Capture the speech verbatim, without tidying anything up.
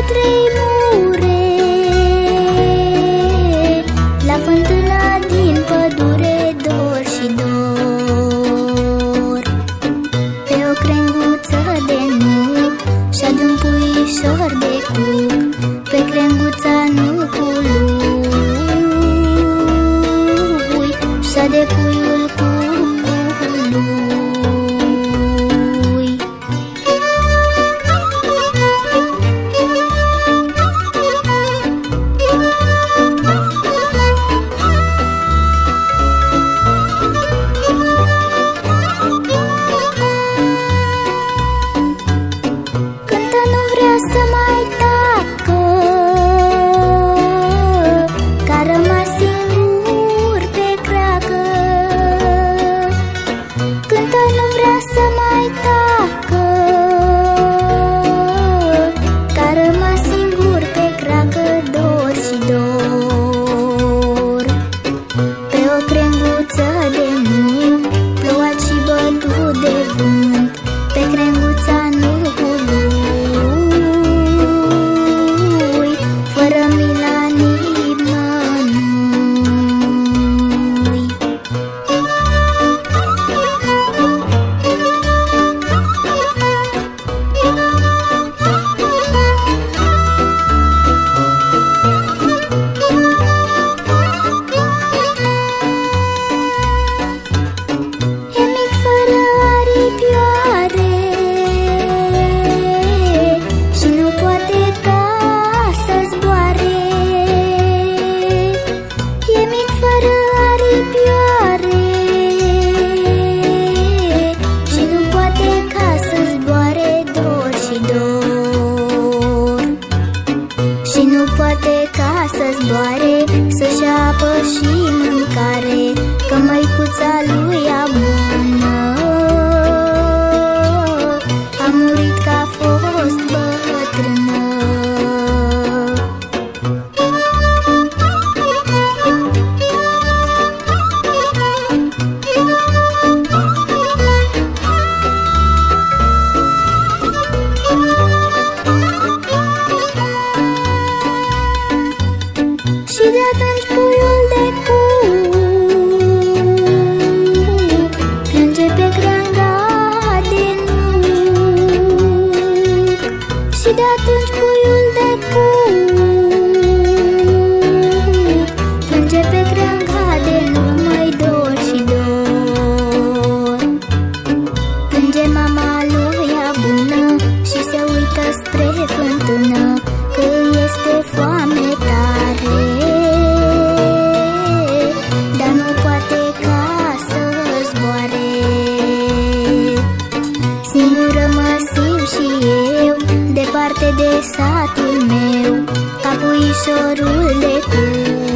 trei mure, la fântâna din pădure, dor și dor. Pe o crenguță de nuc și-a de un puișor de cuc, pe crenguța nucului și-a de puiul cucului. Cântă, nu vrea să mai tacă, că-a rămas singur pe cracă. Cântă, nu vrea să mai tacă, că-a rămas singur pe cracă, dor și dor. Pe o crenguță de nuc, plouat și bătut de vânt, pe crenguța nucului, fără mila nimănui. E mic fără aripioare și nu poate ca să zboare. E mic fără aripioare și nu poate ca să zboare, dor și dor. Și nu poate ca să zboare, să-și apă și mâncare, că măicuța lui a bună a murit că a fost bătrână. Și de atunci puiul de cuc plânge pe creanga de nuc. Și de atunci puiul de cuc plânge pe creanga de nuc, măi, dor și dor. Plânge mama lui ea bună și se uită spre fântână, că îi este foame tare, dar nu poate ca să zboare. Singură mă simt și eu, departe de satul meu, ca puișorul de cuc.